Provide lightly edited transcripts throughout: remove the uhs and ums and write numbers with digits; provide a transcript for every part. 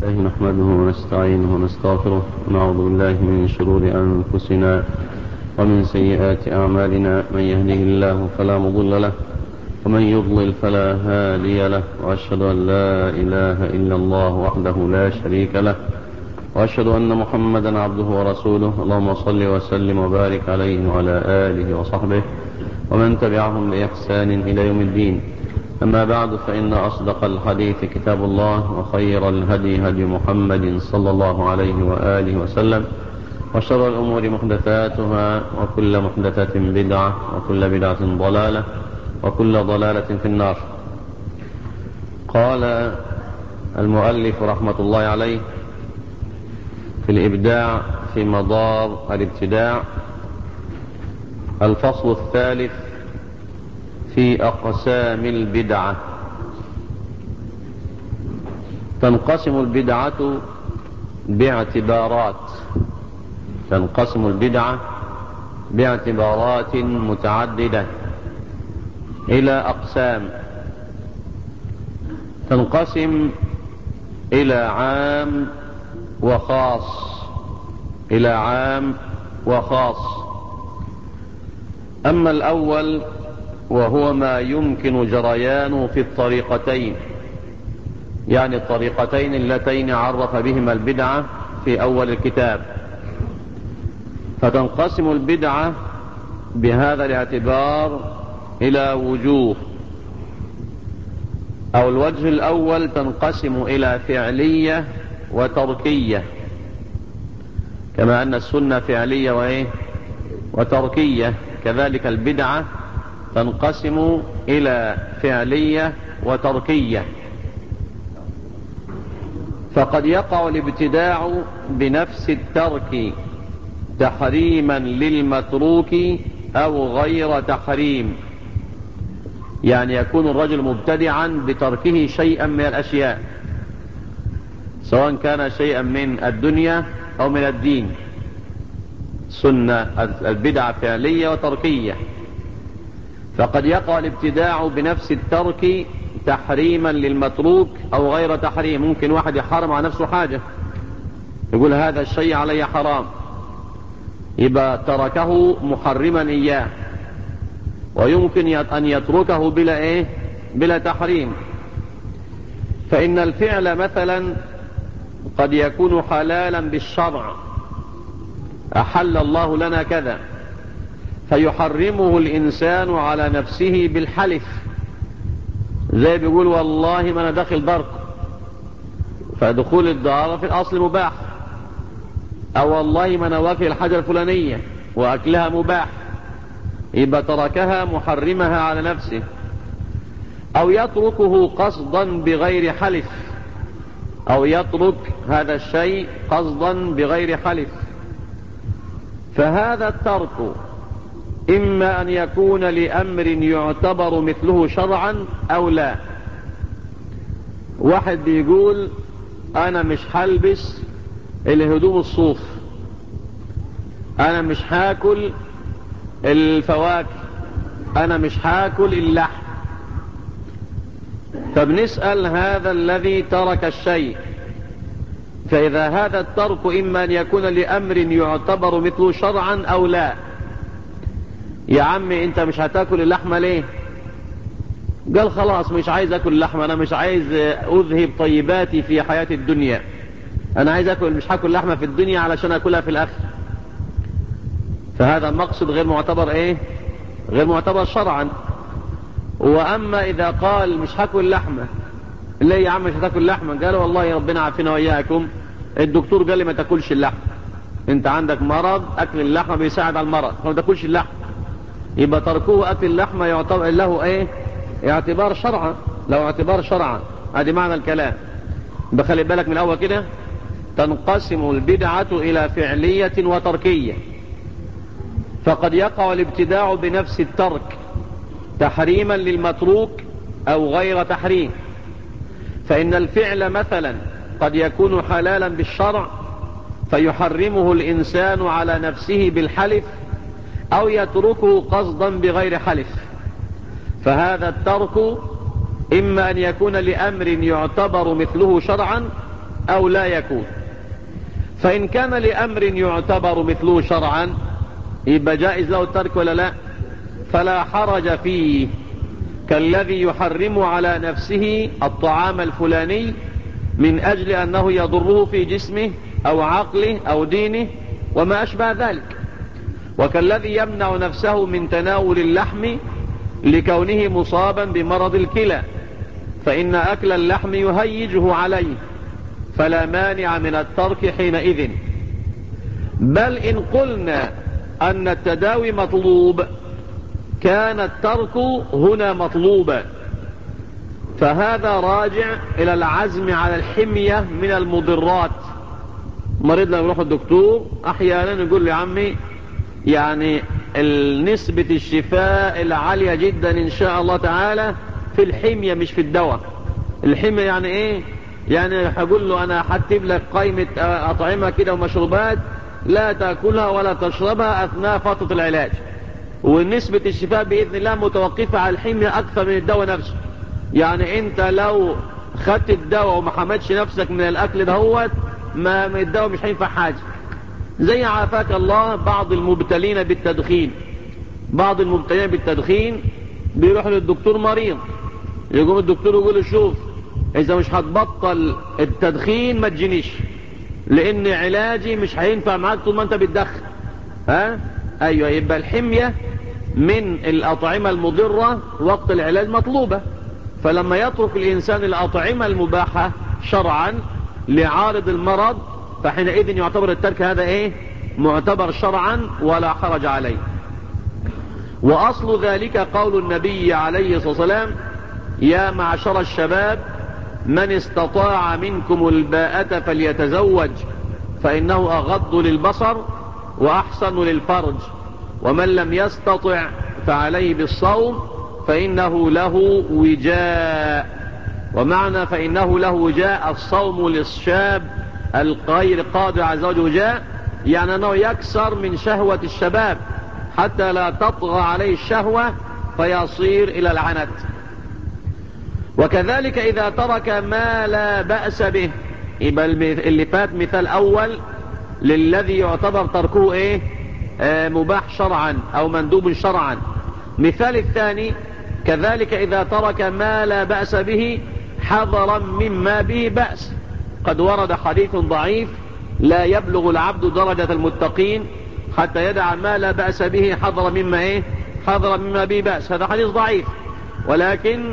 الله نحمده ونستعينه ونستغفره ونعوذ بالله من شرور أنفسنا ومن سيئات أعمالنا. من يهده الله فلا مضل له ومن يضلل فلا هادي له، وأشهد أن لا إله إلا الله وحده لا شريك له، وأشهد أن محمدا عبده ورسوله. اللهم صل وسلم وبارك عليه وعلى آله وصحبه ومن تبعهم بإحسان إلى يوم الدين. أما بعد، فإن أصدق الحديث كتاب الله، وخير الهدي هدي محمد صلى الله عليه وآله وسلم، وشر الأمور محدثاتها، وكل محدثة بدعة، وكل بدعة ضلالة، وكل ضلالة في النار. قال المؤلف رحمة الله عليه في الإبداع في مضار الابتداع: الفصل الثالث في أقسام البدعة. تنقسم البدعة باعتبارات متعددة إلى أقسام. تنقسم إلى عام وخاص. أما الأول وهو ما يمكن جريانه في الطريقتين، يعني الطريقتين اللتين عرف بهما البدعة في أول الكتاب. فتنقسم البدعة بهذا الاعتبار إلى وجوه. أو الوجه الأول تنقسم إلى فعلية وتركية، كما أن السنة فعلية وتركية، كذلك البدعة تنقسم إلى فعلية وتركية. فقد يقع الابتداع بنفس الترك تحريما للمتروك أو غير تحريم، يعني يكون الرجل مبتدعا بتركه شيئا من الأشياء، سواء كان شيئا من الدنيا أو من الدين. سنة البدعة فعلية وتركية. فقد يقع الابتداع بنفس الترك تحريما للمتروك أو غير تحريم. ممكن واحد يحرم على نفسه حاجة، يقول هذا الشيء علي حرام، يبقى تركه محرما إياه. ويمكن أن يتركه بلا تحريم. فإن الفعل مثلا قد يكون حلالا بالشرع، أحل الله لنا كذا، فيحرمه الإنسان على نفسه بالحلف، زي بيقول والله ما أنا داخل دارك، فدخول الدار في الأصل مباح. أو والله ما أنا واكل الحاجة الفلانية وأكلها مباح، يبقى تركها محرمها على نفسه. أو يتركه قصدا بغير حلف، أو يترك هذا الشيء قصدا بغير حلف. فهذا الترك إما أن يكون لأمر يعتبر مثله شرعا أو لا. واحد بيقول أنا مش هلبس الهدوم الصوف، أنا مش هاكل الفواكه، أنا مش هاكل اللحم. فبنسأل هذا الذي ترك الشيء، فإذا هذا الترك إما أن يكون لأمر يعتبر مثله شرعا أو لا. يا عمي أنت مش هتاكل اللحمة ليه؟ قال خلاص مش عايز أكل اللحمة، أنا مش عايز أذهب طيباتي في حياة الدنيا، أنا عايز أكل، مش هاكل لحمة في الدنيا علشان أكلها في الآخر. فهذا مقصد غير معتبر غير معتبر شرعا. وأما إذا قال مش هاكل لحمة، ليه يا عم مش هتاكل لحمة؟ قال والله ربنا عافينا وإياكم، الدكتور قال لي ما تاكلش اللحمة، انت عندك مرض، أكل اللحمة بيساعد على المرض، فما تاكلش اللحمة. يبقى تركوه أكل اللحمة يعتبر له اعتبار شرعا، لو اعتبار شرعا. هذه معنى الكلام. بخلي بالك من الأول كده. تنقسم البدعة إلى فعلية وتركية. فقد يقع الابتداع بنفس الترك تحريما للمتروك أو غير تحريم. فإن الفعل مثلا قد يكون حلالا بالشرع، فيحرمه الإنسان على نفسه بالحلف، أو يتركه قصدا بغير حلف. فهذا الترك إما أن يكون لأمر يعتبر مثله شرعا، أو لا يكون. فإن كان لأمر يعتبر مثله شرعا يبقى جائز له الترك ولا لا؟ فلا حرج فيه، كالذي يحرم على نفسه الطعام الفلاني من أجل أنه يضره في جسمه أو عقله أو دينه وما أشبه ذلك، وكالذي يمنع نفسه من تناول اللحم لكونه مصابا بمرض الكلى، فإن أكل اللحم يهيجه عليه، فلا مانع من الترك حينئذ. بل إن قلنا أن التداوي مطلوب كان الترك هنا مطلوبا، فهذا راجع إلى العزم على الحمية من المضرات. مريض لما يروح الدكتور أحيانا يقول لي عمي يعني نسبة الشفاء العالية جدا إن شاء الله تعالى في الحمية مش في الدواء. الحمية يعني إيه؟ يعني هقول له أنا هكتب لك قائمة أطعمة كده ومشروبات لا تأكلها ولا تشربها أثناء فترة العلاج، ونسبة الشفاء بإذن الله متوقفة على الحمية أكثر من الدواء نفسه. يعني أنت لو خدت الدواء وما حمدش نفسك من الأكل دهوت ما الدواء مش هينفع حاجة. زي عافاك الله بعض المبتلين بالتدخين، بعض المبتلين بالتدخين بيروح للدكتور مريض، يقوم الدكتور يقول له شوف إذا مش هتبطل التدخين ما تجينيش، لأن علاجي مش هينفع معاك طول ما أنت بتدخن. أيوة، يبقى الحمية من الأطعمة المضرة وقت العلاج مطلوبة. فلما يترك الإنسان الأطعمة المباحة شرعا لعارض المرض فحينئذ يعتبر الترك هذا إيه؟ معتبر شرعا ولا حرج عليه. وأصل ذلك قول النبي عليه الصلاة والسلام يا معشر الشباب من استطاع منكم الباءة فليتزوج فإنه أغض للبصر وأحسن للفرج، ومن لم يستطع فعليه بالصوم فإنه له وجاء. ومعنى فإنه له وجاء الصوم للشاب الغير قادر على الزواج وجاء، يعني أنه يكسر من شهوة الشباب حتى لا تطغى عليه الشهوة فيصير إلى العنت. وكذلك إذا ترك ما لا بأس به، يبقى اللي فات مثال أول للذي يعتبر تركه إيه؟ مباح شرعا أو مندوب شرعا. مثال الثاني كذلك إذا ترك ما لا بأس به حذرا مما به بأس. قد ورد حديث ضعيف لا يبلغ العبد درجة المتقين حتى يدع ما لا بأس به حذرا مما إيه؟ حذرا مما به بأس. هذا حديث ضعيف، ولكن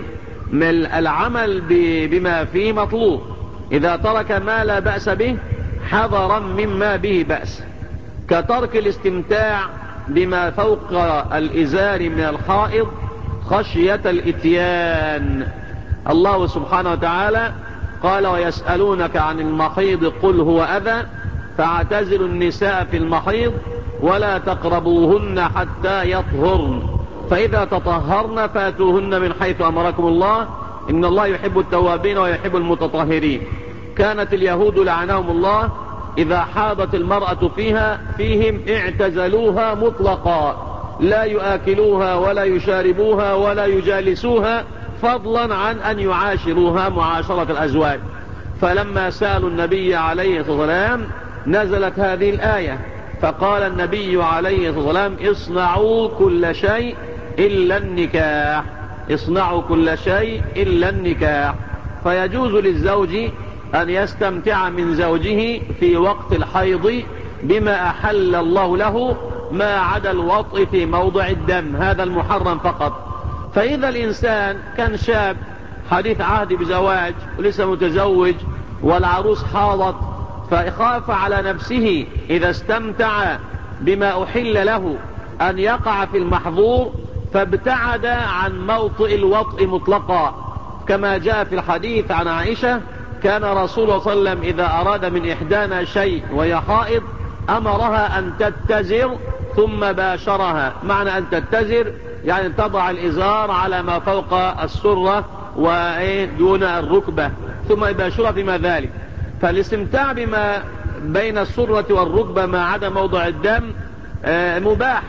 العمل بما فيه مطلوب. إذا ترك ما لا بأس به حذرا مما به بأس، كترك الاستمتاع بما فوق الإزار من الحائض خشية الإتيان. الله سبحانه وتعالى قال ويسألونك عن المحيض قل هو أذى فاعتزلوا النساء في المحيض ولا تقربوهن حتى يطهرن فإذا تطهرن فاتوهن من حيث أمركم الله إن الله يحب التوابين ويحب المتطهرين. كانت اليهود لعنهم الله إذا حاضت المرأة فيهم اعتزلوها مطلقا، لا يآكلوها ولا يشاربوها ولا يجالسوها فضلا عن أن يعاشروها معاشرة الأزواج. فلما سألوا النبي عليه الصلاة والسلام نزلت هذه الآية فقال النبي عليه الصلاة والسلام اصنعوا كل شيء إلا النكاح، اصنعوا كل شيء إلا النكاح. فيجوز للزوج أن يستمتع من زوجه في وقت الحيض بما أحل الله له ما عدا الوطء في موضع الدم، هذا المحرم فقط. فإذا الإنسان كان شاب حديث عهد بزواج ولسه متزوج والعروس حاضت فخاف على نفسه إذا استمتع بما أحل له أن يقع في المحظور فابتعد عن موطئ الوطء مطلقا، كما جاء في الحديث عن عائشة كان رسول الله صلى الله عليه وسلم إذا أراد من إحدانا شيء وهي حائض أمرها أن تتزر ثم باشرها. معنى أن تتزر يعني تضع الإزار على ما فوق السرة ودون الركبة ثم يباشرها فيما ذلك. فالاستمتاع بما بين السرة والركبة ما عدا موضع الدم مباح،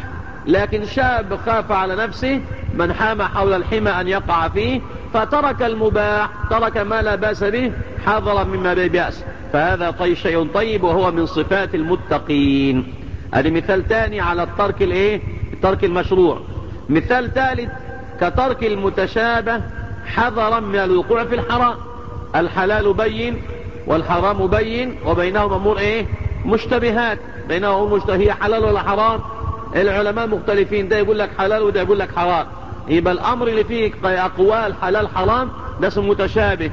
لكن شاب خاف على نفسه من حام حول الحمى أن يقع فيه فترك المباح، ترك ما لا بأس به حذرا مما بأس، فهذا شيء طيب وهو من صفات المتقين. هذا مثال تاني على الترك الترك المشروع. مثال ثالث كترك المتشابه حذرا من الوقوع في الحرام. الحلال بين والحرام بين وبينهم امور مشتبهات، بينهم امور مشتبهات. هي حلال ولا حرام؟ العلماء مختلفين، ده يقول لك حلال وده يقول لك حرام. يبقى الامر اللي فيه اقوال حلال حرام ده اسمه متشابه.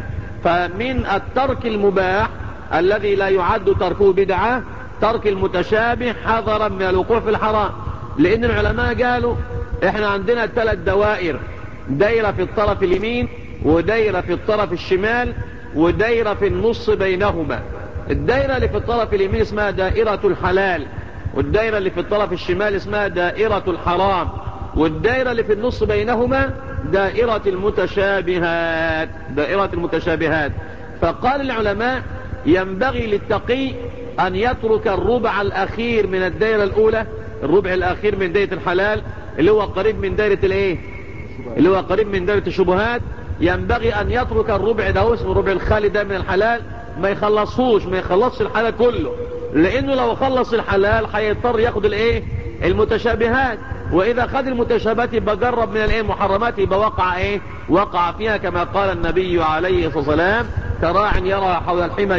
فمن الترك المباح الذي لا يعد تركه بدعة ترك المتشابه حذرا من الوقوع في الحرام. لان العلماء قالوا احنا عندنا 3 دوائر، دايرة في الطرف اليمين ودايرة في الطرف الشمال ودايرة في النص بينهما. الدايرة اللي في الطرف اليمين اسمها دائرة الحلال، والدايرة اللي في الطرف الشمال اسمها دائرة الحرام، والدائرة اللي في النص بينهما دائرة المتشابهات، دائرة المتشابهات. فقال العلماء ينبغي للتقي أن يترك الربع الأخير من الدائرة الأولى، الربع الأخير من دائرة الحلال اللي هو قريب من دائرة اللي هو قريب من دائرة الشبهات. ينبغي أن يترك الربع ده اسمه الربع الخالي ده من الحلال، ما يخلصش الحلال كله، لأنه لو خلص الحلال هيضطر ياخد المتشابهات، وإذا خد المتشابهات يبقى جرب من المحرمات، يبقى وقع فيها، كما قال النبي عليه الصلاة والسلام كراع يرى حول الحمى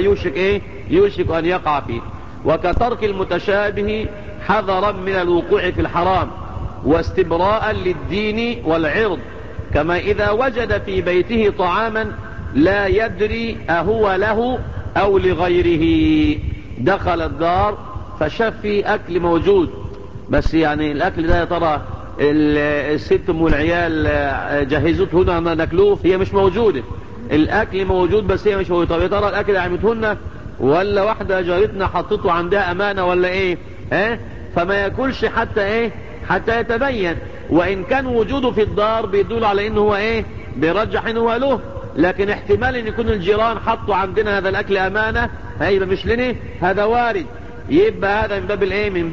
يوشك أن يقع فيه. وكترك المتشابه حذرا من الوقوع في الحرام واستبراء للدين والعرض، كما إذا وجد في بيته طعاما لا يدري أهو له أو لغيره، دخل الدار فشاف فيه أكل موجود، بس يعني الأكل ده يا ترى الست والعيال جهزته هنا ناكلوه، هي مش موجودة. الأكل موجود بس هي مش موجودة. طب يا ترى الأكل عمتهن ولا واحدة جارتنا حطته عندها أمانة ولا فما ياكلش حتى يتبين. وإن كان وجوده في الدار بيدل على إنه هو بيرجح إنه هو له، لكن احتمال إن يكون الجيران حطوا عندنا هذا الأكل أمانة هيبقى مش لنا، هذا وارد. يبقى هذا من باب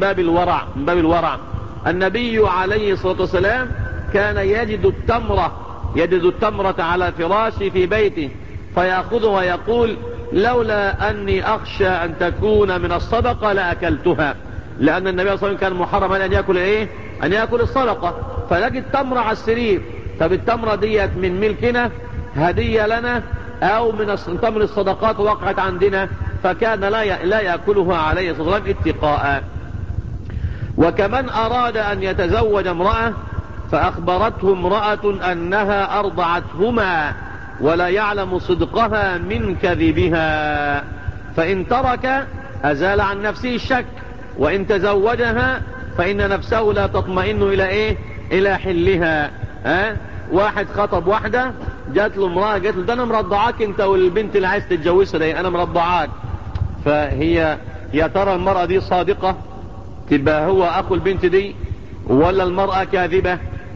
من باب الورع. النبي عليه الصلاة والسلام كان يجد التمرة على فراشه في بيته فيأخذها ويقول لولا أني أخشى أن تكون من الصدقة لأكلتها، لأن النبي صلى الله عليه وسلم كان محرم أن يأكل أن يأكل الصدقة. فلقي التمرة على السرير، طب التمرة ديت من ملكنا هدية لنا أو من تمر الصدقات وقعت عندنا، فكان لا يأكلها عليه الصلاة والسلام اتقاء. وكمن أراد أن يتزوج امرأة فأخبرته امرأة أنها أرضعتهما ولا يعلم صدقها من كذبها، فإن ترك أزال عن نفسه الشك، وإن تزوجها فإن نفسه لا تطمئن إلى حلها. واحد خطب واحدة، جات له امرأة قالت له ده أنا مرضعاك أنت والبنت اللي عايز تتجوزها دي، أنا مرضعاك. فهي يا ترى المرأة دي صادقة تبقى هو أخو البنت دي ولا المرأة كاذبة؟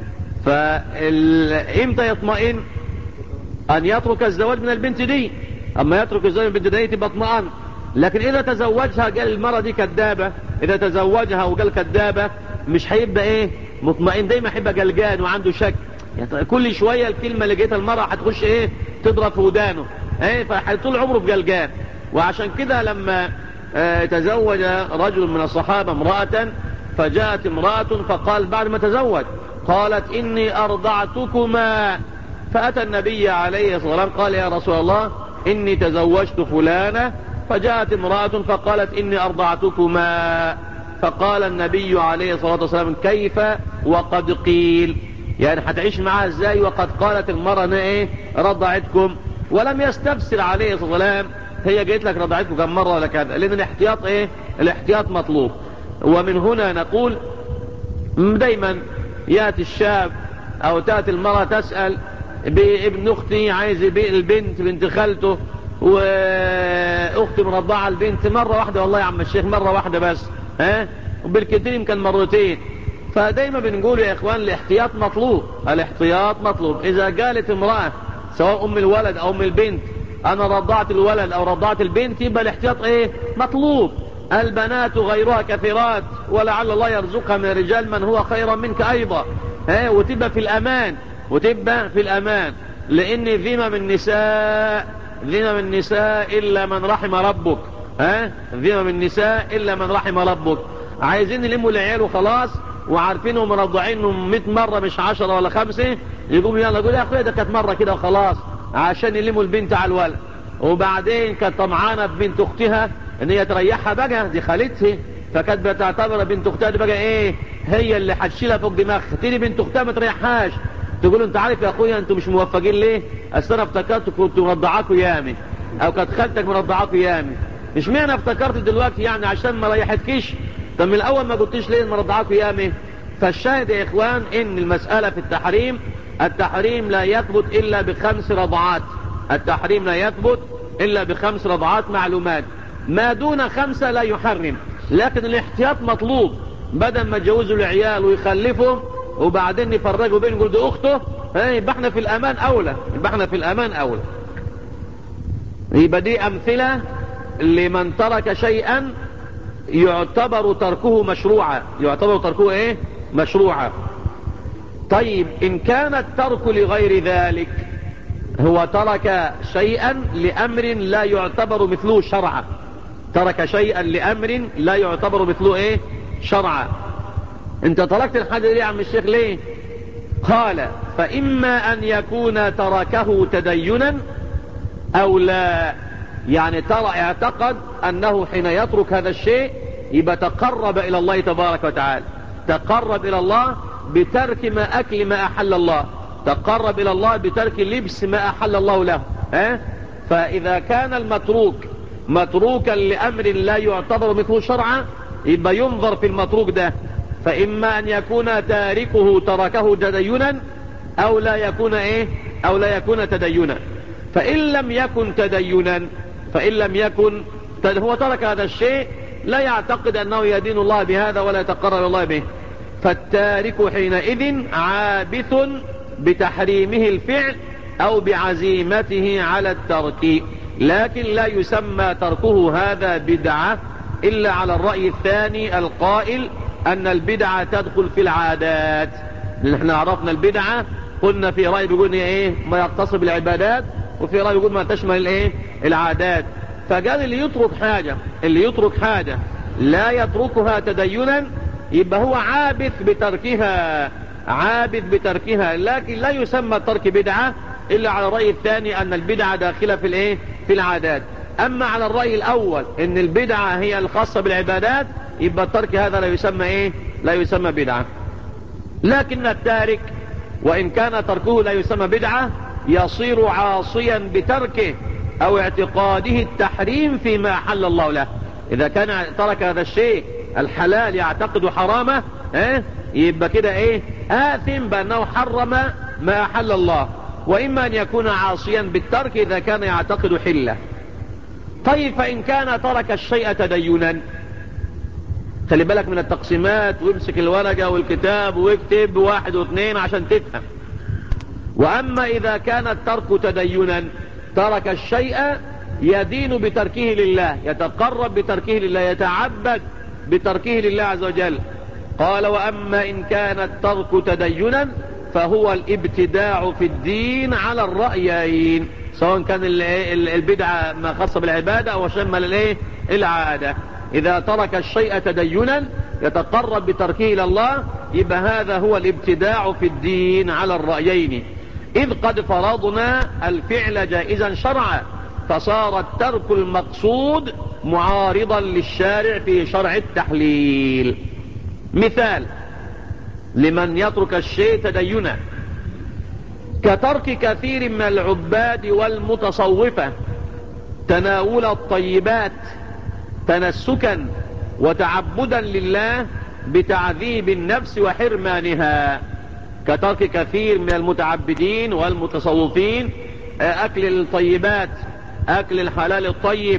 فإمتى يطمئن؟ أن يترك الزواج من البنت دي. أما يترك الزواج من البنت دي تبقى اطمئن. لكن إذا تزوجها قال المرأة دي كذابة، إذا تزوجها وقال كذابة مش هيبقى مطمئن، دايما هيبقى قلقان وعنده شك. يعني كل شوية الكلمة اللي جيتها المرأة هتخش تضرب في ودانه، فطول عمره في قلقان. وعشان كده لما تزوج رجل من الصحابة امرأة، فجاءت امرأة فقال بعد ما تزوج قالت إني أرضعتكما، فأتى النبي عليه الصلاة والسلام قال يا رسول الله إني تزوجت فلانة، فجاءت امرأة فقالت إني أرضعتكما، فقال النبي عليه الصلاة والسلام كيف وقد قيل؟ يعني هتعيش معها ازاي وقد قالت المرأة رضعتكم؟ ولم يستفسر عليه الصلاة والسلام هي قالت لك رضعتكم كم مرة ولا كذا، لأن الاحتياط الاحتياط مطلوب. ومن هنا نقول دايما يأتي الشاب أو تأتي المرأة تسأل بابن أختي عايز البنت بنت خالته وأختي مرضعة البنت مرة واحدة، والله يا عم الشيخ مرة واحدة بس، وبالكثير يمكن مرتين. فدايما بنقول يا إخوان الاحتياط مطلوب، الاحتياط مطلوب. إذا قالت امرأة سواء أم الولد أو أم البنت أنا رضعت الولد أو رضعت البنت يبقى الاحتياط مطلوب. البنات غيرها كثيرات ولعل الله يرزقها من الرجال من هو خيرا منك أيضا، وتبقى في الأمان، وتبقى في الأمان. لأن ذمم النساء إلا من رحم ربك، ذمم النساء إلا من رحم ربك. عايزين يلموا العيال وخلاص، وعارفينهم مرضعينهم 100 مرة مش 10 ولا 5، يقوموا يلا يقول يا أخويا ده كانت مرة كده وخلاص، عشان يلموا البنت على الولد. وبعدين كانت طمعانة ببنت أختها ان هي تريحها بقى، دي خالتها، فكانت بتعتبر بنت اختها دي بقى ايه، هي اللي هتشيلها فوق دماغها. تيجي بنت اختها ما تريحهاش، تقول انت عارف يا اخويا انتوا مش موفقين ليه؟ اصل انا افتكرت كنت مرضعاكوا يامي، او كانت خالتك مرضعاكوا يامي. مش معنى افتكرت دلوقتي يعني عشان ما ريحتكيش؟ طب من الاول ما قلتيش ليه مرضعاكوا يامي؟ فالشاهد يا اخوان ان المسألة في التحريم لا يثبت الا ب5 رضعات. التحريم لا يثبت الا ب5 رضعات معلومات، ما دون 5 لا يحرم. لكن الاحتياط مطلوب، بدل ما يتجوزوا العيال ويخلفهم وبعدين يفرقوا بين يقول ده اخته، يبقى احنا في الامان اولى. يبقى دي امثلة لمن ترك شيئا يعتبر تركه مشروعا. طيب ان كان الترك لغير ذلك، هو ترك شيئا لامر لا يعتبر مثله شرعا، ترك شيئا لأمر لا يعتبر مثله شرعا. انت تركت الحاجة دي يا عم الشيخ ليه؟ قال فإما أن يكون تركه تدينا أو لا، يعني اعتقد أنه حين يترك هذا الشيء يبقى تقرب إلى الله تبارك وتعالى، تقرب إلى الله بترك ما أكل ما أحل الله، تقرب إلى الله بترك لبس ما أحل الله له. فإذا كان المتروك متروكا لأمر لا يعتبر مثله شرعا، يبقى ينظر في المتروك ده، فإما أن يكون تركه تدينا أو لا يكون تدينا. فإن لم يكن هو ترك هذا الشيء لا يعتقد أنه يدين الله بهذا ولا يتقرب الله به، فالتارك حينئذ عابث بتحريمه الفعل أو بعزيمته على الترك، لكن لا يسمى تركه هذا بدعة إلا على الرأي الثاني القائل أن البدعة تدخل في العادات. لأن احنا عرفنا البدعة، قلنا في رأي بيقول ما يقتصر بالعبادات، وفي رأي بيقول ما تشمل العادات. فقال اللي يترك حاجة لا يتركها تدينا يبقى هو عابث بتركها، لكن لا يسمى الترك بدعة إلا على الرأي الثاني أن البدعة داخلة في العادات. أما على الرأي الأول أن البدعة هي الخاصة بالعبادات، يبقى الترك هذا لا يسمى بدعة. لكن التارك وإن كان تركه لا يسمى بدعة يصير عاصيا بتركه أو اعتقاده التحريم فيما أحل الله له. إذا كان ترك هذا الشيء الحلال يعتقد حرامه، يبقى كده آثم بأنه حرم ما أحل الله. وإما أن يكون عاصيا بالترك إذا كان يعتقد حله. طيب فإن كان ترك الشيء تدينا، خلي بالك من التقسيمات، وامسك الورقة والكتاب واكتب 1 و2 عشان تفهم. وأما إذا كان الترك تدينا، ترك الشيء يدين بتركه لله، يتقرب بتركه لله، يتعبد بتركه لله عز وجل. قال وأما إن كان الترك تدينا فهو الابتداع في الدين على الرأيين، سواء كان البدعة ما خاصة بالعبادة أو شمل العادة. إذا ترك الشيء تدينا يتقرب بتركه إلى الله، يبقى هذا هو الابتداع في الدين على الرأيين، إذ قد فرضنا الفعل جائزا شرعا، فصار الترك المقصود معارضا للشارع في شرع التحليل. مثال لمن يترك الشيء تدينا: كترك كثير من العباد والمتصوفة تناول الطيبات تنسكا وتعبدا لله بتعذيب النفس وحرمانها. كترك كثير من المتعبدين والمتصوفين أكل الطيبات، أكل الحلال الطيب،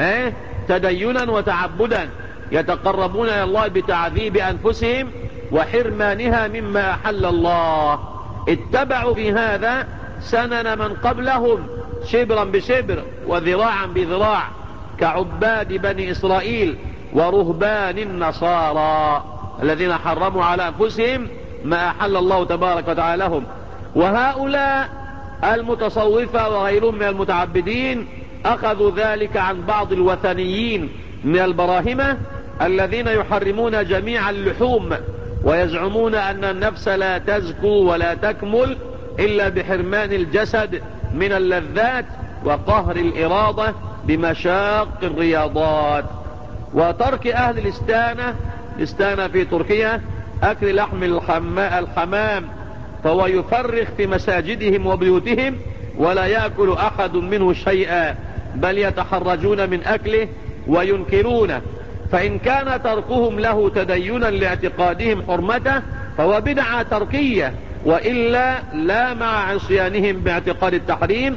تدينا وتعبدا، يتقربون إلى الله بتعذيب أنفسهم وحرمانها مما أحل الله. اتبعوا في هذا سنن من قبلهم شبرا بشبر وذراعا بذراع، كعباد بني إسرائيل ورهبان النصارى الذين حرموا على أنفسهم ما أحل الله تبارك وتعالى لهم. وهؤلاء المتصوفة وغيرهم من المتعبدين أخذوا ذلك عن بعض الوثنيين من البراهمة الذين يحرمون جميع اللحوم، ويزعمون أن النفس لا تزكو ولا تكمل إلا بحرمان الجسد من اللذات وقهر الإرادة بمشاق الرياضات، وترك أهل الاستانة في تركيا أكل لحم الحمام، فهو يفرخ في مساجدهم وبيوتهم ولا يأكل أحد منه شيئا، بل يتحرجون من أكله وينكرونه. فإن كان تركهم له تدينا لاعتقادهم حرمته فهو بدعة تركية، وإلا لا مع عصيانهم باعتقاد التحريم،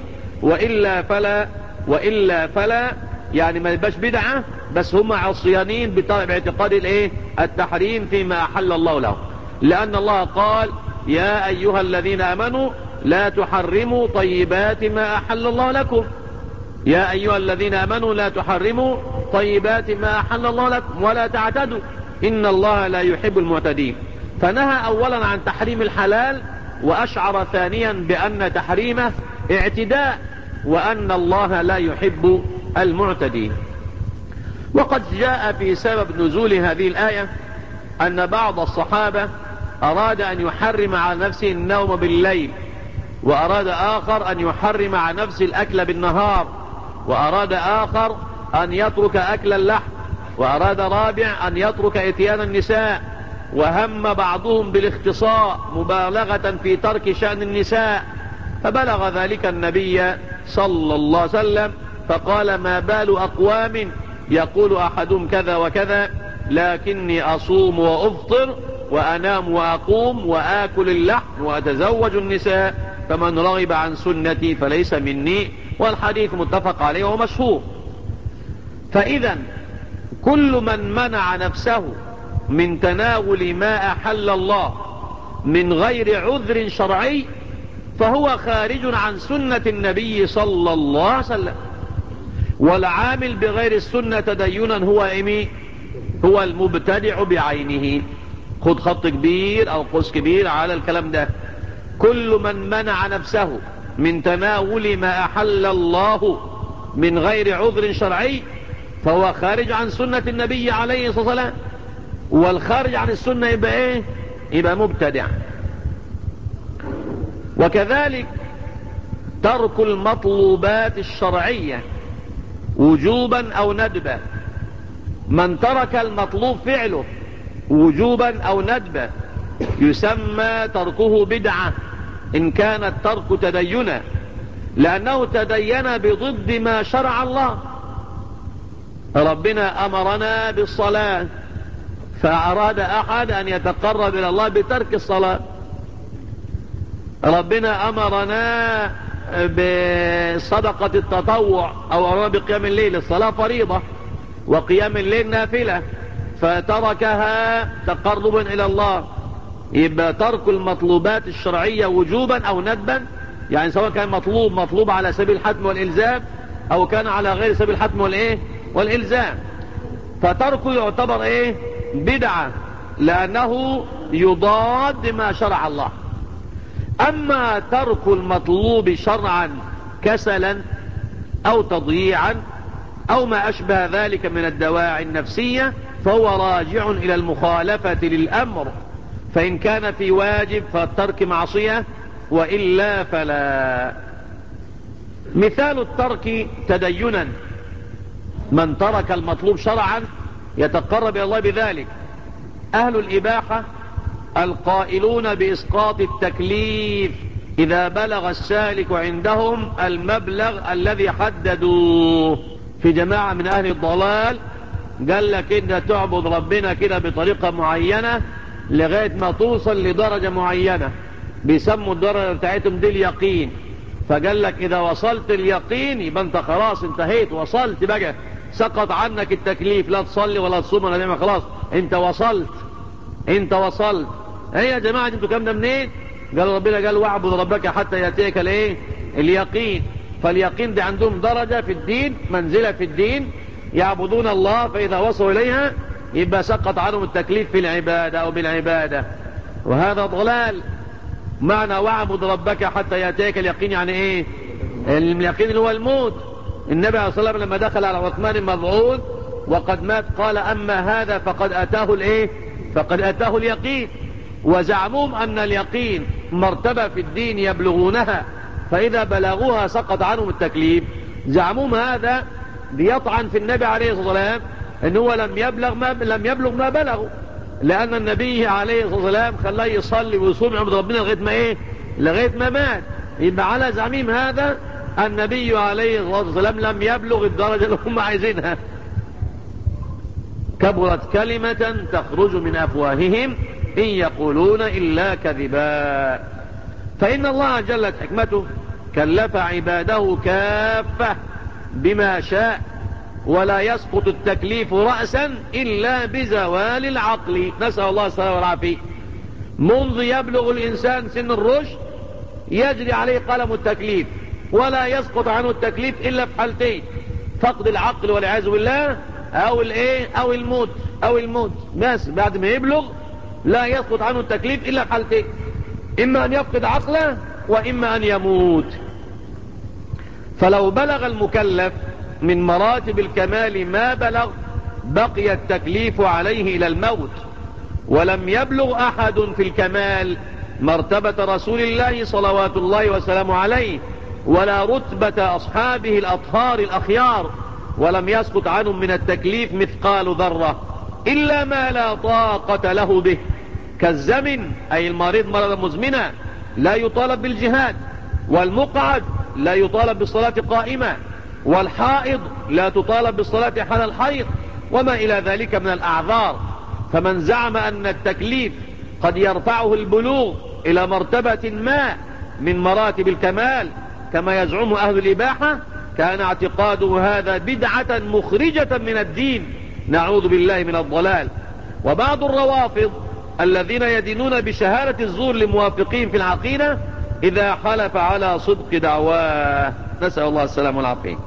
وإلا فلا يعني ما يبقاش بدعة، بس هم عصيانين باعتقاد التحريم فيما أحل الله له، لأن الله قال يا أيها الذين آمنوا لا تحرموا طيبات ما أحل الله لكم، يا أيها الذين آمنوا لا تحرموا طيبات ما أحل الله لكم ولا تعتدوا إن الله لا يحب المعتدين. فنهى أولا عن تحريم الحلال، وأشعر ثانيا بأن تحريمه اعتداء، وأن الله لا يحب المعتدين. وقد جاء في سبب نزول هذه الآية أن بعض الصحابة أراد أن يحرم على نفسه النوم بالليل، وأراد آخر أن يحرم على نفسه الأكل بالنهار، وأراد آخر أن يترك أكل اللحم، وأراد رابع أن يترك إتيان النساء، وهم بعضهم بالاختصاء مبالغة في ترك شأن النساء، فبلغ ذلك النبي صلى الله عليه وسلم فقال ما بال أقوام يقول أحدهم كذا وكذا لكني أصوم وأفطر وأنام وأقوم وآكل اللحم وأتزوج النساء فمن رغب عن سنتي فليس مني، والحديث متفق عليه ومشهور. فإذا كل من منع نفسه من تناول ما أحل الله من غير عذر شرعي فهو خارج عن سنة النبي صلى الله عليه وسلم، والعامل بغير السنة تدينا هو المبتدع بعينه. خد خط كبير أو قوس كبير على الكلام ده. كل من منع نفسه من تناول ما أحل الله من غير عذر شرعي فهو خارج عن سنة النبي عليه الصلاة والسلام، والخارج عن السنة يبقى يبقى مبتدع. وكذلك ترك المطلوبات الشرعية وجوبا أو ندبا، من ترك المطلوب فعله وجوبا أو ندبا يسمى تركه بدعة إن كان الترك تدينا، لأنه تدين بضد ما شرع الله. ربنا أمرنا بالصلاة، فأراد أحد أن يتقرب إلى الله بترك الصلاة. ربنا أمرنا بصدقة التطوع أو أمرنا بقيام الليل، الصلاة فريضة وقيام الليل نافلة، فتركها تقربا إلى الله. يبقى ترك المطلوبات الشرعية وجوبا أو ندبا، يعني سواء كان مطلوب على سبيل الحتم والإلزام أو كان على غير سبيل الحتم والإلزام، فتركه يعتبر بدعة لأنه يضاد ما شرع الله. أما ترك المطلوب شرعا كسلا أو تضييعا أو ما أشبه ذلك من الدواعي النفسية فهو راجع إلى المخالفة للأمر، فإن كان في واجب فالترك معصية وإلا فلا. مثال الترك تدينا من ترك المطلوب شرعا يتقرب إلى الله بذلك. أهل الإباحة القائلون بإسقاط التكليف إذا بلغ السالك عندهم المبلغ الذي حددوه. في جماعة من أهل الضلال قال لك إن تعبد ربنا كده بطريقة معينة لغاية ما توصل لدرجة معينة، بيسموا الدرجة بتاعتهم دي اليقين. فقال لك إذا وصلت اليقين يبقى أنت خلاص انتهيت، وصلت بقى، سقط عنك التكليف، لا تصلي ولا تصوم ولا تعمل، خلاص انت وصلت. ايه يا جماعة انتوا كام ده منين؟ قال ربنا قال واعبد ربك حتى يأتيك اليقين. فاليقين ده عندهم درجة في الدين، منزلة في الدين، يعبدون الله، فإذا وصلوا إليها يبقى سقط عنهم التكليف في العبادة أو بالعبادة، وهذا ضلال. معنى واعبد ربك حتى يأتيك اليقين يعني ايه؟ اليقين اللي هو الموت. النبي عليه الصلاة والسلام لما دخل على عثمان المبعوث وقد مات قال أما هذا فقد أتاه الايه؟ فقد أتاه اليقين. وزعموهم أن اليقين مرتبة في الدين يبلغونها، فإذا بلغوها سقط عنهم التكليف. زعموهم هذا ليطعن في النبي عليه الصلاة والسلام إن هو لم يبلغ ما بلغوا، لأن النبي عليه الصلاة والسلام خلاه يصلي ويصوم عبد ربنا لغاية ما ايه؟ لغاية ما مات. يبقى على زعمهم هذا النبي عليه الصلاة والسلام لم يبلغ الدرجة اللي هم عايزينها. كبرت كلمة تخرج من أفواههم إن يقولون إلا كذبا. فإن الله جلت حكمته كلف عباده كافة بما شاء، ولا يسقط التكليف رأسا إلا بزوال العقل، نسأل الله السلامة والعافية. منذ يبلغ الإنسان سن الرشد يجري عليه قلم التكليف، ولا يسقط عنه التكليف إلا في حالتين: فقد العقل والعياذ بالله، أو الموت. بس بعد ما يبلغ لا يسقط عنه التكليف إلا في حالتين: إما أن يفقد عقله وإما أن يموت. فلو بلغ المكلف من مراتب الكمال ما بلغ بقي التكليف عليه إلى الموت. ولم يبلغ أحد في الكمال مرتبة رسول الله صلوات الله وسلامه عليه، ولا رتبة أصحابه الأطهار الأخيار، ولم يسقط عنهم من التكليف مثقال ذرة إلا ما لا طاقة له به، كالزمن أي المريض مرضا مزمنا لا يطالب بالجهاد، والمقعد لا يطالب بالصلاة قائمة، والحائض لا تطالب بالصلاة حال الحيض، وما إلى ذلك من الأعذار. فمن زعم أن التكليف قد يرفعه البلوغ إلى مرتبة ما من مراتب الكمال كما يزعم أهل الإباحة كان اعتقاده هذا بدعة مخرجة من الدين، نعوذ بالله من الضلال. وبعض الروافض الذين يدينون بشهادة الزور لموافقين في العقيدة إذا حلف على صدق دعواه، نسأل الله السلام والعافية.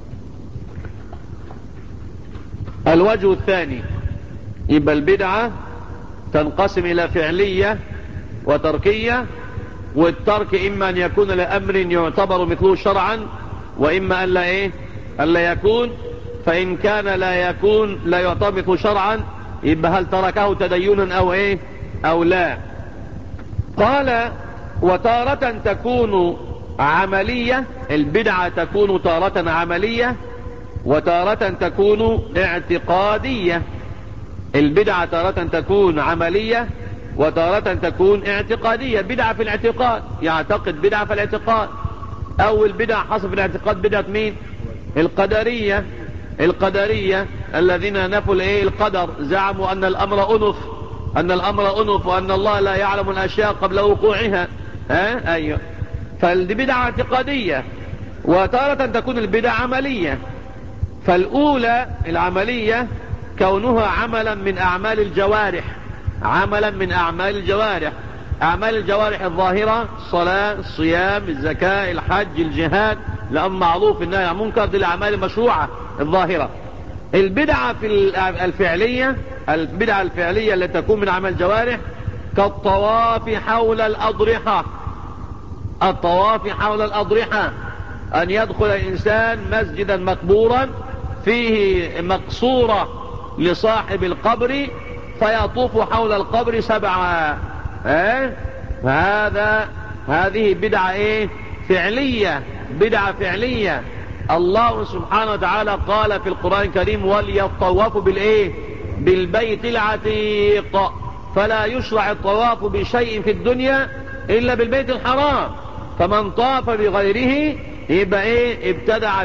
الوجه الثاني، يبقى البدعة تنقسم إلى فعلية وتركية، والترك إما أن يكون لأمر يعتبر مثله شرعا، وإما أن لا يكون. فإن كان لا يعتبر مثله شرعا يبقى هل تركه تدينا أو لا. قال: وتارة تكون عملية، البدعة تكون تارة عملية وتارة تكون اعتقادية. البدعة تارة تكون عملية وتارة تكون اعتقادية. بدعة في الاعتقاد، يعتقد بدعة في الاعتقاد. أول بدعة حصل في الاعتقاد بدعة مين؟ القدرية الذين نفوا القدر، زعموا أن الأمر أنف وأن الله لا يعلم الأشياء قبل وقوعها. أيوه. فالدي بدعة اعتقادية. وتارة تكون البدعة عملية. فالأولى العملية كونها عملا من أعمال الجوارح، أعمال الجوارح الظاهرة: الصلاة، الصيام، الزكاة، الحج، الجهاد، لأمر معروف النهي عن منكر، دي الأعمال المشروعة الظاهرة. البدعة الفعلية التي تكون من أعمال الجوارح كالطواف حول الأضرحة، أن يدخل الإنسان مسجدا مقبورا فيه مقصورة لصاحب القبر فيطوف حول القبر 7. هذه بدعة بدعة فعلية. الله سبحانه وتعالى قال في القرآن الكريم: وليطوفوا بالبيت العتيق. فلا يشرع الطواف بشيء في الدنيا إلا بالبيت الحرام، فمن طاف بغيره يبقى ابتدع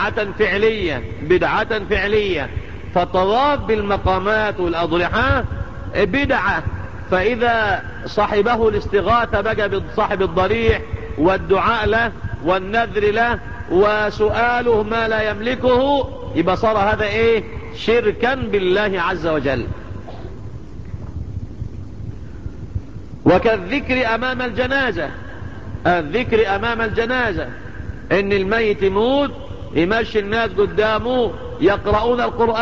بدعة فعلية. فالطواف بالمقامات والأضرحة بدعة، فإذا صاحبه الاستغاثة بقى بصاحب الضريح والدعاء له والنذر له وسؤاله ما لا يملكه يبقى صار هذا شركا بالله عز وجل. وكالذكر أمام الجنازة، الذكر أمام الجنازة، إن الميت يموت يمشي الناس قدامه يقرؤون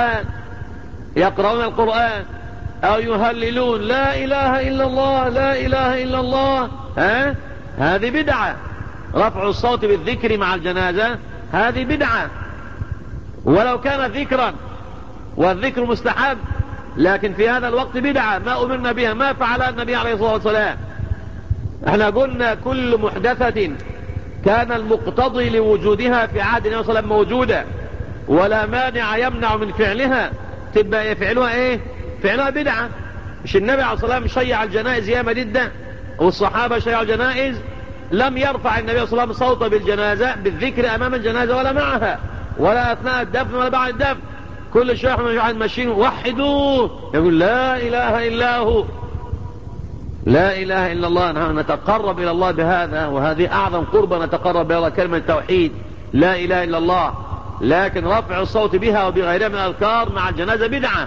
القرآن أو يهللون لا إله إلا الله لا إله إلا الله، هذه بدعة. رفع الصوت بالذكر مع الجنازة هذه بدعة، ولو كان ذكرا والذكر مستحب، لكن في هذا الوقت بدعة ما أمرنا بها، ما فعلها النبي عليه الصلاة والسلام. احنا قلنا كل محدثة كان المقتضي لوجودها في عهد النبي صلى الله عليه وسلم موجودة ولا مانع يمنع من فعلها، تبقى فعلها بدعة. مش النبي عليه الصلاة والسلام شيع الجنائز ياما جدا، والصحابة شيعوا الجنائز، لم يرفع النبي صلى الله عليه وسلم صوته بالجنازة بالذكر أمام الجنازة ولا معها، ولا أثناء الدفن ولا بعد الدفن. كل شيخ من ماشيين وحدوه يقول لا إله إلا هو، لا إله إلا الله. نحن نتقرب إلى الله بهذا، وهذه أعظم قربة نتقرب إلى الله، كلمة التوحيد لا إله إلا الله. لكن رفع الصوت بها وبغيرها من الأذكار مع الجنازة بدعة،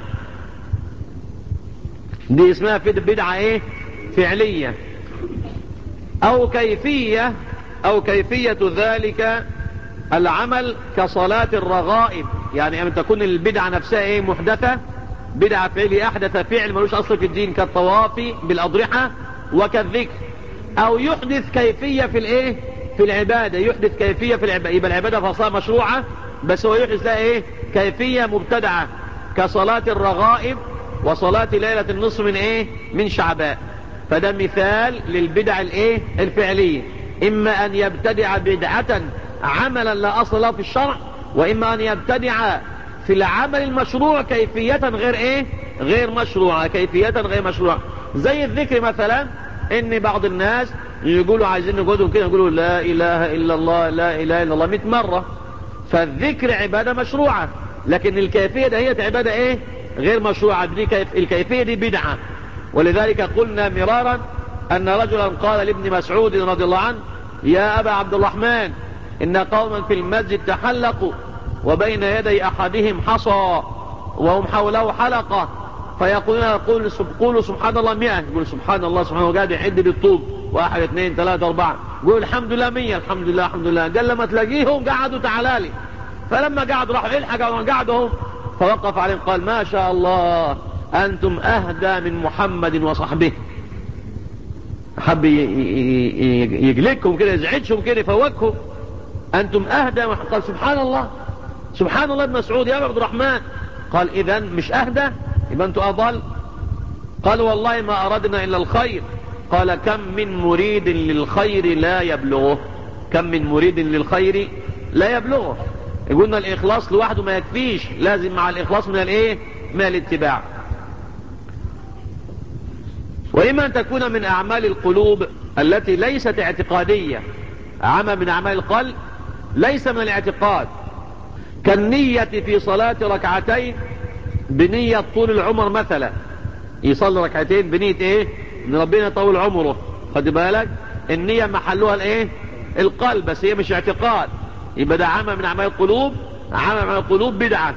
دي اسمها بدعة فعلية. أو كيفية ذلك العمل كصلاة الرغائب، يعني أن تكون البدعة نفسها محدثة، بدعة فعلية، أحدث فعل ملوش أصل في الدين، كالطواف بالأضرحة وكالذكر. أو يحدث كيفية في العبادة، يحدث كيفية في العبادة، يبقى العبادة فصلها مشروعة بس هو يحدث لها كيفية مبتدعة، كصلاة الرغائب وصلاة ليلة النصف من شعبان. فده مثال للبدع الفعلية، إما أن يبتدع بدعة عملا لا أصل له في الشرع، وإما أن يبتدع في العمل المشروع كيفية غير مشروعة، كيفية غير مشروعة. زي الذكر مثلا، إن بعض الناس يقولوا عايزين نقولهم كده، يقولوا لا إله إلا الله لا إله إلا الله 100 مرة. فالذكر عبادة مشروعة، لكن الكيفية ده هي عبادة غير مشروعة، الكيفية دي بدعة. ولذلك قلنا مرارا أن رجلا قال لابن مسعود رضي الله عنه: يا أبا عبد الرحمن، إن قوما في المسجد تحلقوا وبين يدي أحدهم حصى وهم حوله حلقة، قولوا سبحان الله 100، يقول سبحان الله سبحانه، وقاعد يعد بالطوب 1 2 3 4، يقول الحمد لله 100 الحمد لله الحمد لله. قال لما تلاقيهم قعدوا تعالى لي، فلما قعدوا راحوا الحقوا قعدوا، فوقف عليهم قال: ما شاء الله أنتم أهدى من محمد وصحبه. حب يقلقهم كده، يزعجهم كده، يفوقهم، أنتم أهدى. قال: سبحان الله سبحان الله. ابن مسعود: يا عبد الرحمن، قال: إذن مش أهدى، يبقى أنتم أضل. قال: والله ما أردنا إلا الخير. قال: كم من مريد للخير لا يبلغه، كم من مريد للخير لا يبلغه. يقولنا الإخلاص لوحده ما يكفيش، لازم مع الإخلاص من من الاتباع. وإما أن تكون من أعمال القلوب التي ليست اعتقادية، عمل من أعمال القلب ليس من الاعتقاد، كالنية في صلاة ركعتين بنية طول العمر مثلا، يصلي ركعتين بنية ان ربنا يطول عمره. خد بالك، النية محلها القلب، بس هي مش اعتقاد، يبقى ده عمل من أعمال القلوب، عمل من القلوب بدعة.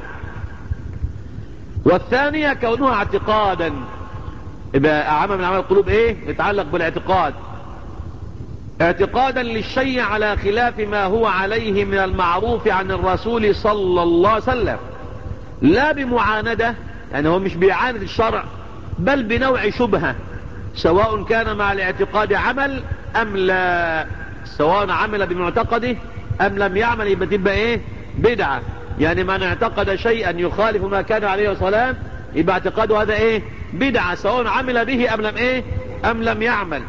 والثانية كونها اعتقادا، يبقى عمل من أعمال القلوب يتعلق بالاعتقاد، اعتقادا للشيء على خلاف ما هو عليه من المعروف عن الرسول صلى الله عليه وسلم، لا بمعاندة، يعني هو مش بيعاند الشرع، بل بنوع شبهة، سواء كان مع الاعتقاد عمل أم لا، سواء عمل بمعتقده أم لم يعمل، يبقى تبقى بدعة. يعني من اعتقد شيئا يخالف ما كان عليه الصلاة، يبقى اعتقاده هذا بدعة، سواء عمل به أم لم يعمل.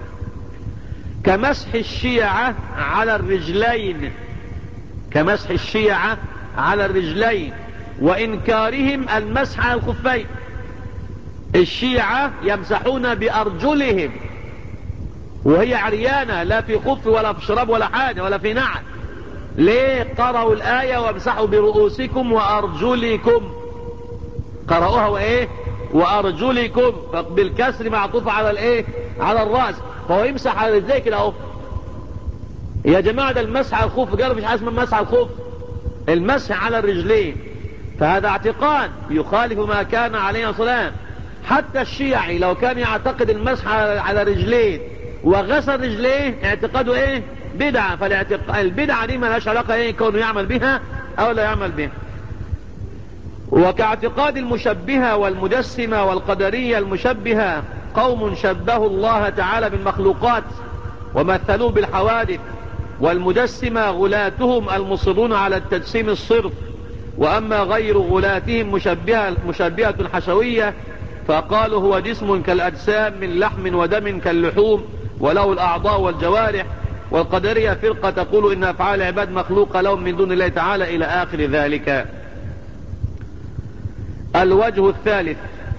كمسح الشيعة على الرجلين، كمسح الشيعة على الرجلين وإنكارهم المسح على الخفين. الشيعة يمسحون بأرجلهم وهي عريانة، لا في خف ولا في شراب ولا حاجة ولا في نعل. ليه؟ قرأوا الآية: وامسحوا برؤوسكم وأرجلكم، قرأوها وأرجلكم، بالكسر معطوف على على الرأس، فهو يمسح على رجليه كده اهو. يا جماعة ده المسح على الخف، قالوا مش حاجة اسمها مسح على الخف، المسح على الرجلين، فهذا اعتقاد يخالف ما كان عليه الصلاة. حتى الشيعي لو كان يعتقد المسح على رجلين وغسل رجليه، اعتقاده بدعة. فالبدعة دي ما لهاش علاقة كونه يعمل بها او لا يعمل بها. وكاعتقاد المشبهة والمجسمة والقدرية المشبهة قوم شبهوا الله تعالى بالمخلوقات ومثلوه بالحوادث، والمجسمة غلاتهم المصرون على التجسيم الصرف، وأما غير غلاتهم مشبهة حشوية فقالوا هو جسم كالأجسام من لحم ودم كاللحوم وله الأعضاء والجوارح. والقدرية فرقة تقول إن أفعال العباد مخلوقة لهم من دون الله تعالى إلى آخر ذلك. الوجه الثالث: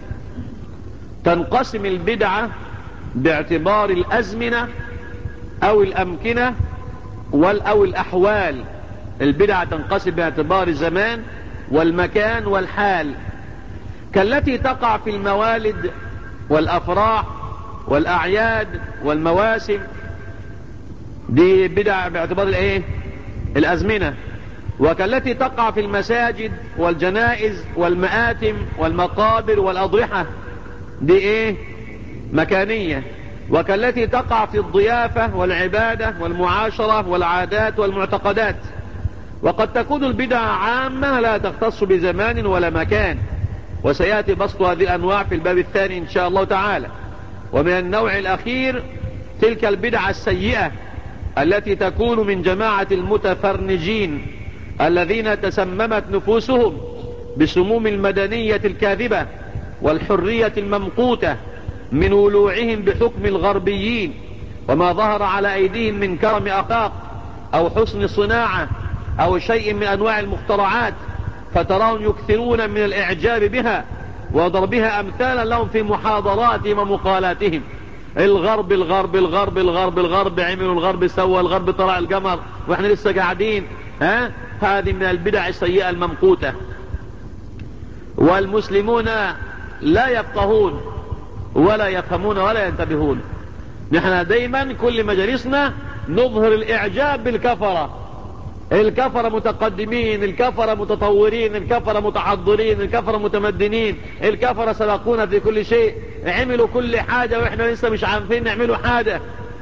تنقسم البدعة باعتبار الأزمنة أو الأمكنة أو الأحوال. البدعة تنقسم باعتبار الزمان والمكان والحال، كالتي تقع في الموالد والأفراح والأعياد والمواسم، دي بدعة باعتبار الايه؟ الأزمنة. وكالتي تقع في المساجد والجنائز والمآتم والمقابر والأضرحة، دي ايه؟ مكانية. وكالتي تقع في الضيافة والعبادة والمعاشرة والعادات والمعتقدات. وقد تكون البدعة عامة لا تختص بزمان ولا مكان، وسيأتي بسط هذه الأنواع في الباب الثاني إن شاء الله تعالى. ومن النوع الأخير تلك البدعة السيئة التي تكون من جماعة المتفرنجين الذين تسممت نفوسهم بسموم المدنية الكاذبة والحرية الممقوتة من ولوعهم بحكم الغربيين، وما ظهر على أيديهم من كرم أخلاق أو حسن صناعة أو شيء من أنواع المخترعات، فتراهم يكثرون من الإعجاب بها وضربها أمثالا لهم في محاضراتهم ومقالاتهم. الغرب الغرب الغرب الغرب الغرب عملوا، الغرب سوى، الغرب طلع القمر واحنا لسه قاعدين. هذه من البدع السيئة الممقوتة. والمسلمون لا يفقهون ولا يفهمون ولا ينتبهون. نحن دايما كل مجالسنا نظهر الإعجاب بالكفرة. الكفرة متقدمين، الكفرة متطورين، الكفرة متحضرين، الكفرة متمدنين، الكفرة سبقونا في كل شيء، عملوا كل حاجة واحنا لسه مش عارفين نعملوا حاجة.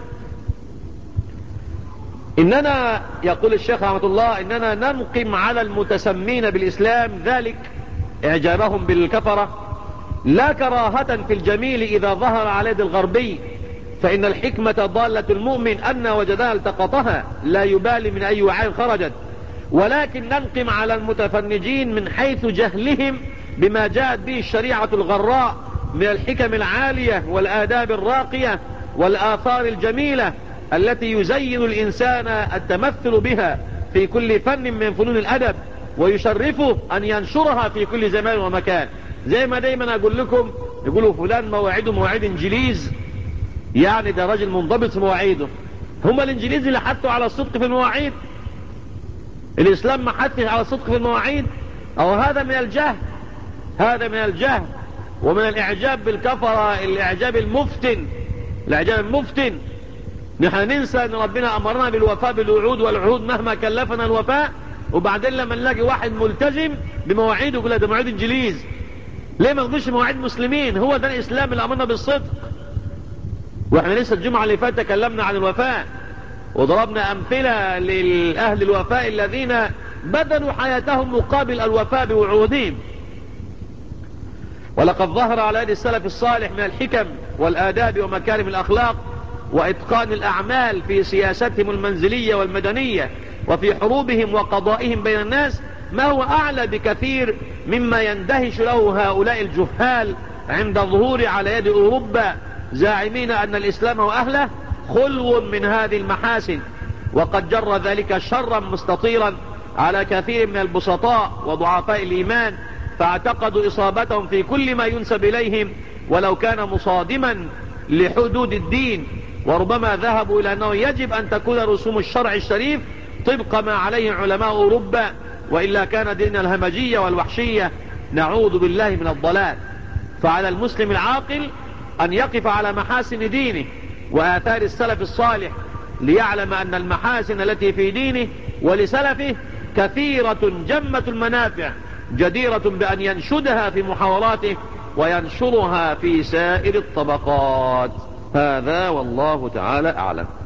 إننا، يقول الشيخ رحمة الله، إننا ننقم على المتسمين بالإسلام ذلك إعجابهم بالكفرة لا كراهة في الجميل إذا ظهر على يد الغربي، فإن الحكمة ضالة المؤمن أن وجدها التقطها لا يبالي من أي وعاء خرجت، ولكن ننقم على المتفنجين من حيث جهلهم بما جاءت به الشريعة الغراء من الحكم العالية والآداب الراقية والآثار الجميلة التي يزين الإنسان التمثل بها في كل فن من فنون الأدب، ويشرفه أن ينشرها في كل زمان ومكان. زي ما دايما أقول لكم، يقولوا فلان مواعيده مواعيد إنجليز، يعني ده راجل منضبط في مواعيده. هم الإنجليز اللي حثوا على الصدق في المواعيد؟ الإسلام ما حثش على الصدق في المواعيد؟ أو هذا من الجهل، هذا من الجهل ومن الإعجاب بالكفرة، الإعجاب المفتن، الإعجاب المفتن. نحن ننسى أن ربنا أمرنا بالوفاء بالوعود والعهود مهما كلفنا الوفاء، وبعدين لما نلاقي واحد ملتزم بمواعيده يقول ده مواعيد إنجليز. ليه ما نقولش مواعيد مسلمين؟ هو ده الإسلام اللي أمرنا بالصدق. واحنا لسه الجمعة اللي فاتت تكلمنا عن الوفاء وضربنا أمثلة للأهل الوفاء الذين بذلوا حياتهم مقابل الوفاء بوعودهم. ولقد ظهر على يد السلف الصالح من الحكم والآداب ومكارم الأخلاق وإتقان الأعمال في سياستهم المنزلية والمدنية وفي حروبهم وقضائهم بين الناس ما هو أعلى بكثير مما يندهش له هؤلاء الجهال عند الظهور على يد أوروبا زاعمين أن الإسلام وأهله خلو من هذه المحاسن. وقد جر ذلك شرا مستطيرا على كثير من البسطاء وضعفاء الإيمان، فاعتقدوا إصابتهم في كل ما ينسب إليهم ولو كان مصادما لحدود الدين. وربما ذهبوا إلى أنه يجب أن تكون رسوم الشرع الشريف طبق ما عليه علماء أوروبا، وإلا كان دين الهمجية والوحشية، نعوذ بالله من الضلال. فعلى المسلم العاقل أن يقف على محاسن دينه وآثار السلف الصالح ليعلم أن المحاسن التي في دينه ولسلفه كثيرة جمة المنافع، جديرة بأن ينشدها في محاوراته وينشرها في سائر الطبقات. هذا والله تعالى أعلم.